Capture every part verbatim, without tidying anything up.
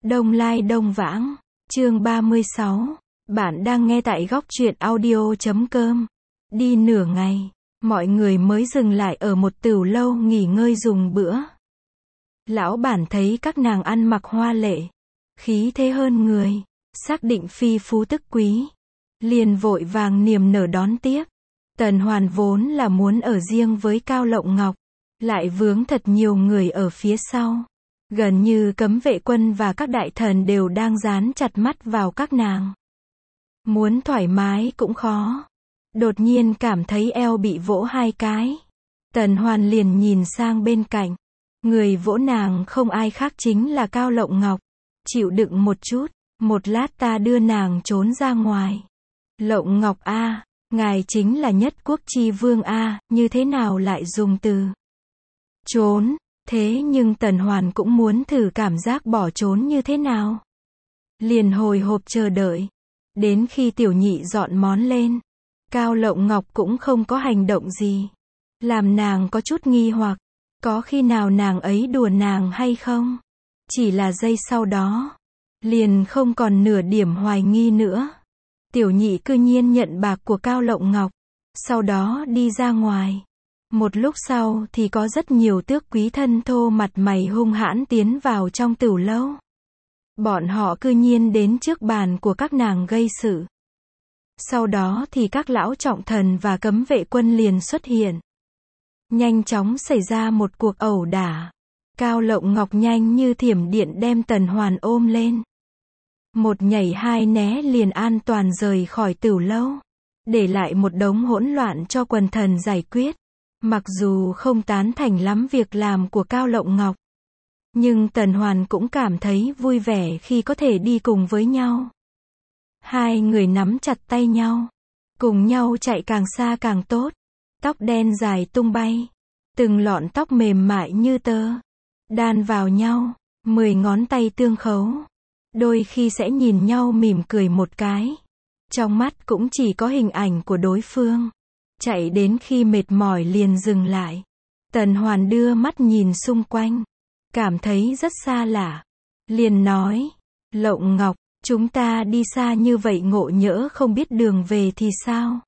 Đông Lai Đông Vãng, chương ba mươi sáu. Bạn đang nghe tại góc truyện audio chấm com. Đi nửa ngày, mọi người mới dừng lại ở một tửu lâu nghỉ ngơi dùng bữa. Lão bản thấy các nàng ăn mặc hoa lệ, khí thế hơn người, xác định phi phú tức quý, liền vội vàng niềm nở đón tiếp. Tần Hoàn vốn là muốn ở riêng với Cao Lộng Ngọc, lại vướng thật nhiều người ở phía sau. Gần như cấm vệ quân và các đại thần đều đang dán chặt mắt vào các nàng. Muốn thoải mái cũng khó. Đột nhiên cảm thấy eo bị vỗ hai cái. Tần Hoàn liền nhìn sang bên cạnh. Người vỗ nàng không ai khác chính là Cao Lộng Ngọc. Chịu đựng một chút, một lát ta đưa nàng trốn ra ngoài. Lộng Ngọc a, ngài chính là nhất quốc chi vương a, như thế nào lại dùng từ trốn? Thế nhưng Tần Hoàn cũng muốn thử cảm giác bỏ trốn như thế nào. Liền hồi hộp chờ đợi. Đến khi tiểu nhị dọn món lên, Cao Lộng Ngọc cũng không có hành động gì. Làm nàng có chút nghi hoặc, có khi nào nàng ấy đùa nàng hay không? Chỉ là giây sau đó, liền không còn nửa điểm hoài nghi nữa. Tiểu nhị cư nhiên nhận bạc của Cao Lộng Ngọc, sau đó đi ra ngoài. Một lúc sau thì có rất nhiều tước quý thân thô mặt mày hung hãn tiến vào trong tửu lâu. Bọn họ cư nhiên đến trước bàn của các nàng gây sự. Sau đó thì các lão trọng thần và cấm vệ quân liền xuất hiện. Nhanh chóng xảy ra một cuộc ẩu đả. Cao Lộng Ngọc nhanh như thiểm điện đem Tần Hoàn ôm lên. Một nhảy hai né liền an toàn rời khỏi tửu lâu. Để lại một đống hỗn loạn cho quần thần giải quyết. Mặc dù không tán thành lắm việc làm của Cao Lộng Ngọc, nhưng Tần Hoàn cũng cảm thấy vui vẻ khi có thể đi cùng với nhau. Hai người nắm chặt tay nhau, cùng nhau chạy càng xa càng tốt. Tóc đen dài tung bay, từng lọn tóc mềm mại như tơ, đan vào nhau, mười ngón tay tương khấu. Đôi khi sẽ nhìn nhau mỉm cười một cái. Trong mắt cũng chỉ có hình ảnh của đối phương. Chạy đến khi mệt mỏi liền dừng lại. Tần Hoàn đưa mắt nhìn xung quanh, cảm thấy rất xa lạ. Liền nói, Lộng Ngọc, chúng ta đi xa như vậy ngộ nhỡ không biết đường về thì sao?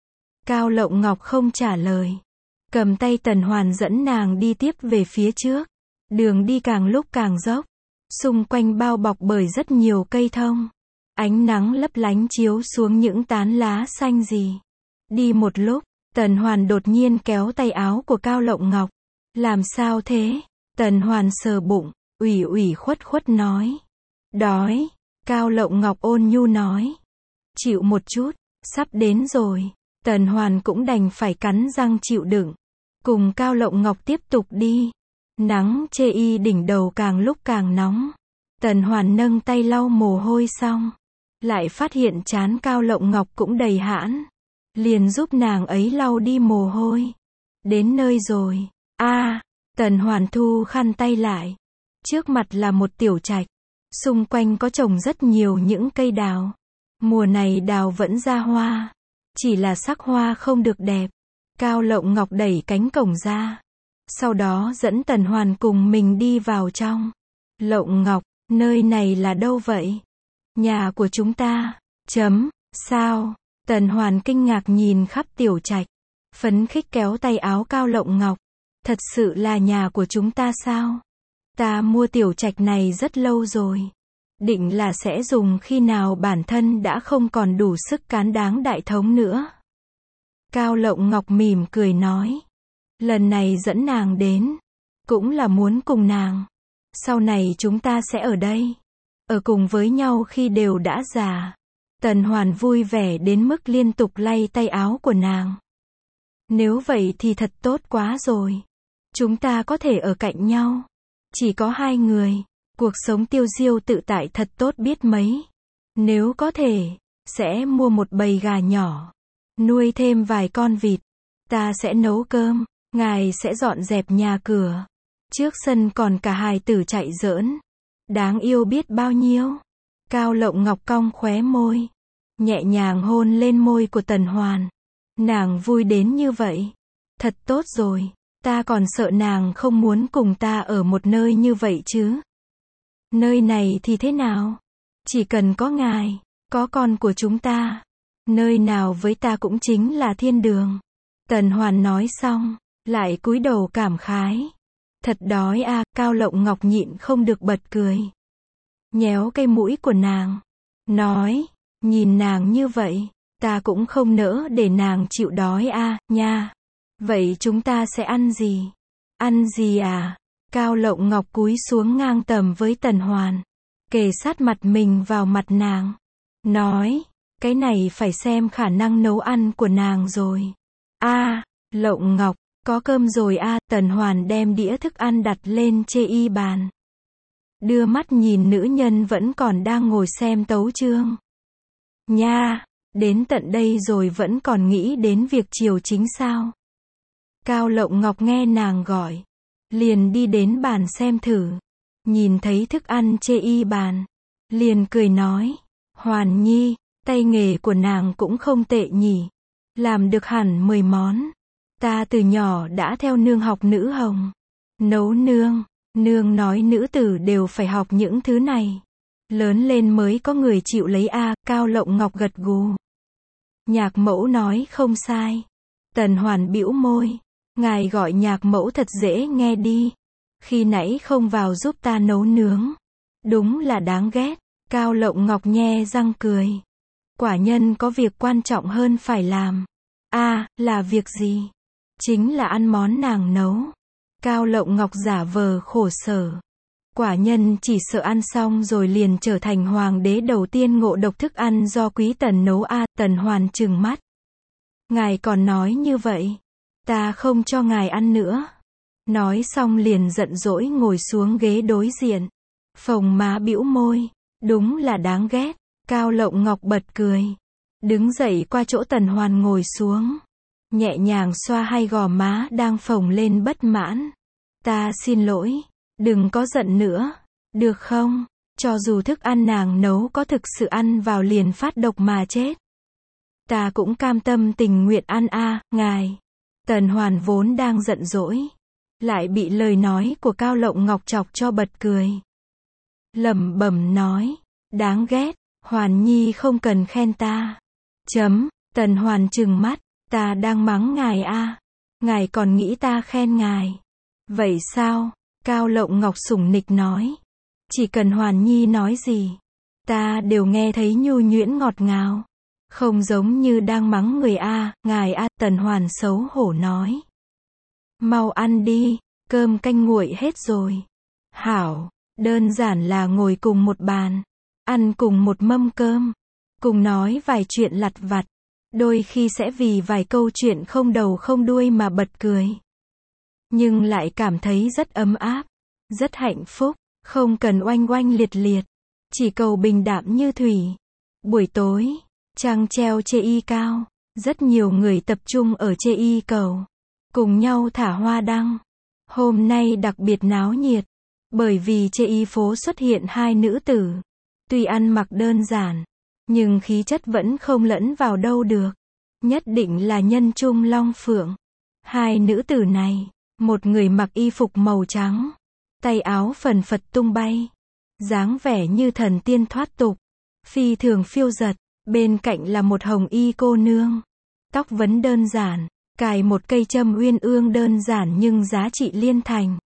Cao Lộng Ngọc không trả lời. Cầm tay Tần Hoàn dẫn nàng đi tiếp về phía trước. Đường đi càng lúc càng dốc. Xung quanh bao bọc bởi rất nhiều cây thông. Ánh nắng lấp lánh chiếu xuống những tán lá xanh gì. Đi một lúc, Tần Hoàn đột nhiên kéo tay áo của Cao Lộng Ngọc. Làm sao thế? Tần Hoàn sờ bụng, ủy ủy khuất khuất nói. Đói. Cao Lộng Ngọc ôn nhu nói. Chịu một chút, sắp đến rồi. Tần Hoàn cũng đành phải cắn răng chịu đựng. Cùng Cao Lộng Ngọc tiếp tục đi. Nắng chê y đỉnh đầu càng lúc càng nóng. Tần Hoàn nâng tay lau mồ hôi xong, lại phát hiện trán Cao Lộng Ngọc cũng đầy hãn. Liền giúp nàng ấy lau đi mồ hôi. Đến nơi rồi. A, à, Tần Hoàn thu khăn tay lại. Trước mặt là một tiểu trạch. Xung quanh có trồng rất nhiều những cây đào. Mùa này đào vẫn ra hoa. Chỉ là sắc hoa không được đẹp. Cao Lộng Ngọc đẩy cánh cổng ra. Sau đó dẫn Tần Hoàn cùng mình đi vào trong. Lộng Ngọc, nơi này là đâu vậy? Nhà của chúng ta. Chấm, sao? Tần Hoàn kinh ngạc nhìn khắp tiểu trạch. Phấn khích kéo tay áo Cao Lộng Ngọc. Thật sự là nhà của chúng ta sao? Ta mua tiểu trạch này rất lâu rồi. Định là sẽ dùng khi nào bản thân đã không còn đủ sức cán đáng đại thống nữa. Cao Lộng Ngọc mỉm cười nói. Lần này dẫn nàng đến, cũng là muốn cùng nàng. Sau này chúng ta sẽ ở đây. Ở cùng với nhau khi đều đã già. Tần Hoàn vui vẻ đến mức liên tục lay tay áo của nàng. Nếu vậy thì thật tốt quá rồi. Chúng ta có thể ở cạnh nhau. Chỉ có hai người. Cuộc sống tiêu diêu tự tại thật tốt biết mấy. Nếu có thể, sẽ mua một bầy gà nhỏ. Nuôi thêm vài con vịt. Ta sẽ nấu cơm. Ngài sẽ dọn dẹp nhà cửa. Trước sân còn cả hài tử chạy giỡn. Đáng yêu biết bao nhiêu. Cao Lộng Ngọc cong khóe môi. Nhẹ nhàng hôn lên môi của Tần Hoàn. Nàng vui đến như vậy. Thật tốt rồi. Ta còn sợ nàng không muốn cùng ta ở một nơi như vậy chứ. Nơi này thì thế nào? Chỉ cần có ngài, có con của chúng ta, nơi nào với ta cũng chính là thiên đường. Tần Hoàn nói xong, lại cúi đầu cảm khái. Thật đói a, Cao Lộng Ngọc nhịn không được bật cười. Nhéo cái mũi của nàng, nói, nhìn nàng như vậy, ta cũng không nỡ để nàng chịu đói a, nha. Vậy chúng ta sẽ ăn gì? Ăn gì à? Cao Lộng Ngọc cúi xuống ngang tầm với Tần Hoàn, kề sát mặt mình vào mặt nàng, nói, cái này phải xem khả năng nấu ăn của nàng rồi. A, Lộng Ngọc, có cơm rồi a, Tần Hoàn đem đĩa thức ăn đặt lên chê y bàn. Đưa mắt nhìn nữ nhân vẫn còn đang ngồi xem tấu chương. Nha, đến tận đây rồi vẫn còn nghĩ đến việc chiều chính sao? Cao Lộng Ngọc nghe nàng gọi, liền đi đến bàn xem thử. Nhìn thấy thức ăn chê y bàn, liền cười nói, Hoàn Nhi, tay nghề của nàng cũng không tệ nhỉ. Làm được hẳn mười món. Ta từ nhỏ đã theo nương học nữ hồng. Nấu nương, nương nói nữ tử đều phải học những thứ này. Lớn lên mới có người chịu lấy a, Cao Lộng Ngọc gật gù. Nhạc mẫu nói không sai. Tần Hoàn bĩu môi. Ngài gọi nhạc mẫu thật dễ nghe đi. Khi nãy không vào giúp ta nấu nướng. Đúng là đáng ghét. Cao Lộng Ngọc nhe răng cười. Quả nhân có việc quan trọng hơn phải làm. A, à, là việc gì? Chính là ăn món nàng nấu. Cao Lộng Ngọc giả vờ khổ sở. Quả nhân chỉ sợ ăn xong rồi liền trở thành hoàng đế đầu tiên ngộ độc thức ăn do Quý Tần nấu a, à, Tần Hoàn trừng mắt. Ngài còn nói như vậy, ta không cho ngài ăn nữa. Nói xong liền giận dỗi ngồi xuống ghế đối diện. Phồng má bĩu môi, đúng là đáng ghét. Cao Lộng Ngọc bật cười, đứng dậy qua chỗ Tần Hoàn ngồi xuống, nhẹ nhàng xoa hai gò má đang phồng lên bất mãn. Ta xin lỗi, đừng có giận nữa, được không? Cho dù thức ăn nàng nấu có thực sự ăn vào liền phát độc mà chết, ta cũng cam tâm tình nguyện ăn a, à, ngài. Tần Hoàn vốn đang giận dỗi, lại bị lời nói của Cao Lộng Ngọc chọc cho bật cười. Lẩm bẩm nói, đáng ghét. Hoàn Nhi không cần khen ta. Chấm, Tần Hoàn trừng mắt, ta đang mắng ngài a, à. Ngài còn nghĩ ta khen ngài. Vậy sao? Cao Lộng Ngọc sủng nịch nói. Chỉ cần Hoàn Nhi nói gì, ta đều nghe thấy nhu nhuyễn ngọt ngào. Không giống như đang mắng người a, à, ngài a, à, Tần Hoàn xấu hổ nói. Mau ăn đi, cơm canh nguội hết rồi. Hảo, đơn giản là ngồi cùng một bàn. Ăn cùng một mâm cơm, cùng nói vài chuyện lặt vặt, đôi khi sẽ vì vài câu chuyện không đầu không đuôi mà bật cười. Nhưng lại cảm thấy rất ấm áp, rất hạnh phúc, không cần oanh oanh liệt liệt, chỉ cầu bình đạm như thủy. Buổi tối, trăng treo chê y cao, rất nhiều người tập trung ở chê y cầu, cùng nhau thả hoa đăng. Hôm nay đặc biệt náo nhiệt, bởi vì chê y phố xuất hiện hai nữ tử. Tuy ăn mặc đơn giản, nhưng khí chất vẫn không lẫn vào đâu được. Nhất định là nhân trung long phượng. Hai nữ tử này, một người mặc y phục màu trắng, tay áo phần phật tung bay, dáng vẻ như thần tiên thoát tục, phi thường phiêu dật. Bên cạnh là một hồng y cô nương, tóc vấn đơn giản, cài một cây châm uyên ương đơn giản nhưng giá trị liên thành.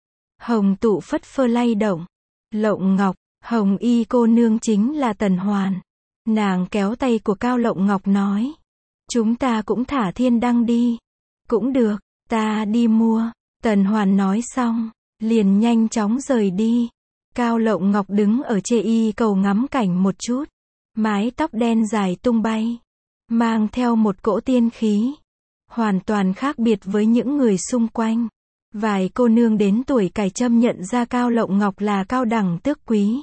Hồng tụ phất phơ lay động. Lộng Ngọc, hồng y cô nương chính là Tần Hoàn. Nàng kéo tay của Cao Lộng Ngọc nói, chúng ta cũng thả thiên đăng đi. Cũng được, ta đi mua. Tần Hoàn nói xong, liền nhanh chóng rời đi. Cao Lộng Ngọc đứng ở chê y cầu ngắm cảnh một chút, mái tóc đen dài tung bay, mang theo một cỗ tiên khí, hoàn toàn khác biệt với những người xung quanh. Vài cô nương đến tuổi cài châm nhận ra Cao Lộng Ngọc là cao đẳng tước quý,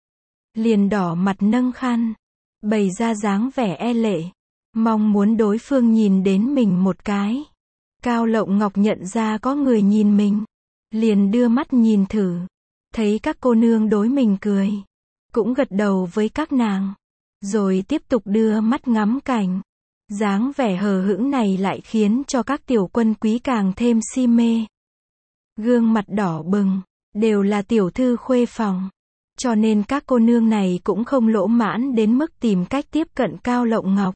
liền đỏ mặt nâng khăn, bày ra dáng vẻ e lệ, mong muốn đối phương nhìn đến mình một cái. Cao Lộng Ngọc nhận ra có người nhìn mình, liền đưa mắt nhìn thử, thấy các cô nương đối mình cười, cũng gật đầu với các nàng, rồi tiếp tục đưa mắt ngắm cảnh. Dáng vẻ hờ hững này lại khiến cho các tiểu quân quý càng thêm si mê. Gương mặt đỏ bừng, đều là tiểu thư khuê phòng. Cho nên các cô nương này cũng không lỗ mãn đến mức tìm cách tiếp cận Cao Lộng Ngọc.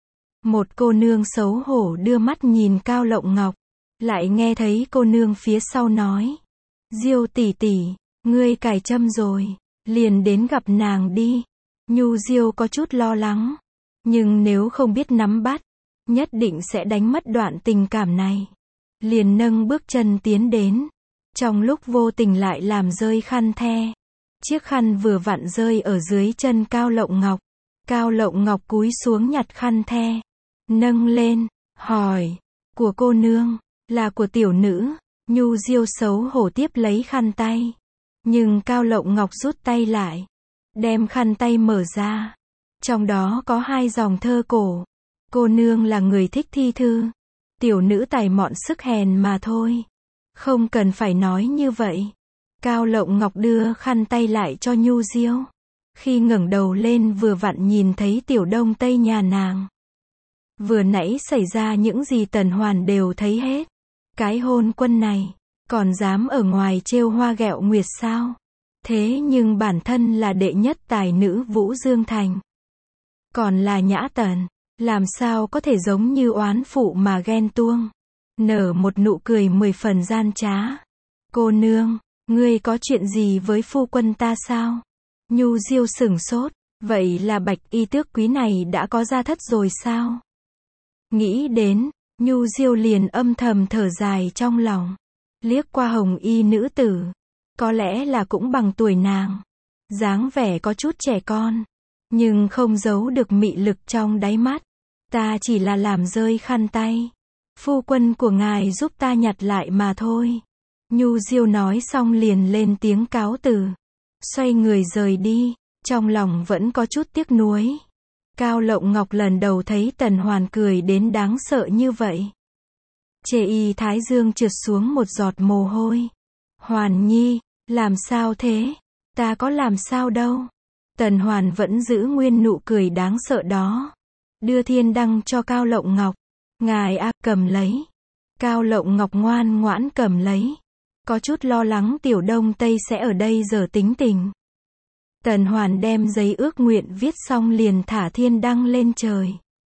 Một cô nương xấu hổ đưa mắt nhìn Cao Lộng Ngọc, lại nghe thấy cô nương phía sau nói: Diêu tỷ tỷ, ngươi cài châm rồi, liền đến gặp nàng đi. Nhu Diêu có chút lo lắng, nhưng nếu không biết nắm bắt, nhất định sẽ đánh mất đoạn tình cảm này. Liền nâng bước chân tiến đến, trong lúc vô tình lại làm rơi khăn the. Chiếc khăn vừa vặn rơi ở dưới chân Cao Lộng Ngọc. Cao Lộng Ngọc cúi xuống nhặt khăn the, nâng lên, hỏi: Của cô nương, là của tiểu nữ. Nhu Diêu xấu hổ tiếp lấy khăn tay. Nhưng Cao Lộng Ngọc rút tay lại, đem khăn tay mở ra. Trong đó có hai dòng thơ cổ. Cô nương là người thích thi thư, tiểu nữ tài mọn sức hèn mà thôi. Không cần phải nói như vậy. Cao Lộng Ngọc đưa khăn tay lại cho Nhu Diêu. Khi ngẩng đầu lên vừa vặn nhìn thấy tiểu đông tây nhà nàng. Vừa nãy xảy ra những gì Tần Hoàn đều thấy hết. Cái hôn quân này, còn dám ở ngoài trêu hoa ghẹo nguyệt sao? Thế nhưng bản thân là đệ nhất tài nữ Vũ Dương Thành. Còn là Nhã Tần, làm sao có thể giống như oán phụ mà ghen tuông. Nở một nụ cười mười phần gian trá. Cô nương, ngươi có chuyện gì với phu quân ta sao? Nhu Diêu sửng sốt, vậy là bạch y tước quý này đã có gia thất rồi sao? Nghĩ đến, Nhu Diêu liền âm thầm thở dài trong lòng. Liếc qua hồng y nữ tử, có lẽ là cũng bằng tuổi nàng. Dáng vẻ có chút trẻ con, nhưng không giấu được mị lực trong đáy mắt. Ta chỉ là làm rơi khăn tay. Phu quân của ngài giúp ta nhặt lại mà thôi. Nhu Diêu nói xong liền lên tiếng cáo từ. Xoay người rời đi, trong lòng vẫn có chút tiếc nuối. Cao Lộng Ngọc lần đầu thấy Tần Hoàn cười đến đáng sợ như vậy. Chê y thái dương trượt xuống một giọt mồ hôi. Hoàn nhi, làm sao thế? Ta có làm sao đâu. Tần Hoàn vẫn giữ nguyên nụ cười đáng sợ đó. Đưa thiên đăng cho Cao Lộng Ngọc. Ngài a, cầm lấy. Cao Lộng Ngọc ngoan ngoãn cầm lấy. Có chút lo lắng tiểu đông tây sẽ ở đây giờ tính tình. Tần Hoàn đem giấy ước nguyện viết xong liền thả thiên đăng lên trời.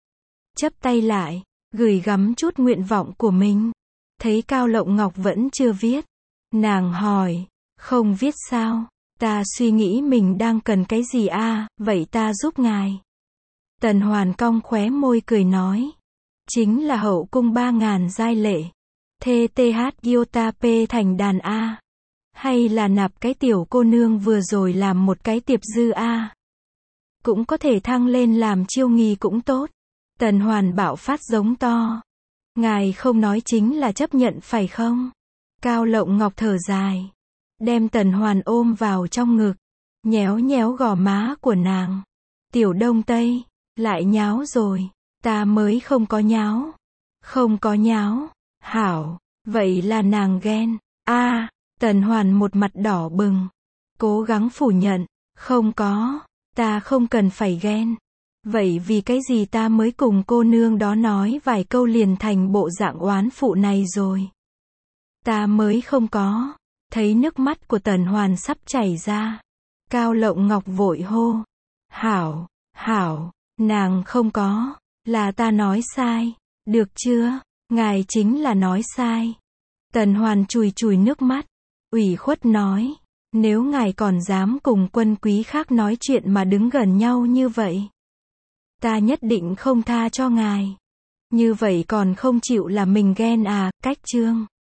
Chắp tay lại, gửi gắm chút nguyện vọng của mình. Thấy Cao Lộng Ngọc vẫn chưa viết. Nàng hỏi, không viết sao? Ta suy nghĩ mình đang cần cái gì a, à, vậy ta giúp ngài. Tần Hoàn cong khóe môi cười nói. Chính là hậu cung ba ngàn giai lệ. Thê th iota p thành đàn A. Hay là nạp cái tiểu cô nương vừa rồi làm một cái tiệp dư A. Cũng có thể thăng lên làm chiêu nghi cũng tốt. Tần Hoàn bạo phát giống to. Ngài không nói chính là chấp nhận phải không? Cao Lộng Ngọc thở dài. Đem Tần Hoàn ôm vào trong ngực. Nhéo nhéo gò má của nàng. Tiểu đông tây, lại nháo rồi. Ta mới không có nháo. Không có nháo. Hảo, vậy là nàng ghen. A, à, Tần Hoàn một mặt đỏ bừng. Cố gắng phủ nhận. Không có. Ta không cần phải ghen. Vậy vì cái gì ta mới cùng cô nương đó nói vài câu liền thành bộ dạng oán phụ này rồi. Ta mới không có. Thấy nước mắt của Tần Hoàn sắp chảy ra. Cao Lộng Ngọc vội hô. Hảo, hảo, nàng không có. Là ta nói sai. Được chưa? Ngài chính là nói sai. Tần Hoàn chùi chùi nước mắt. Ủy khuất nói. Nếu ngài còn dám cùng quân quý khác nói chuyện mà đứng gần nhau như vậy. Ta nhất định không tha cho ngài. Như vậy còn không chịu là mình ghen à, cách chương.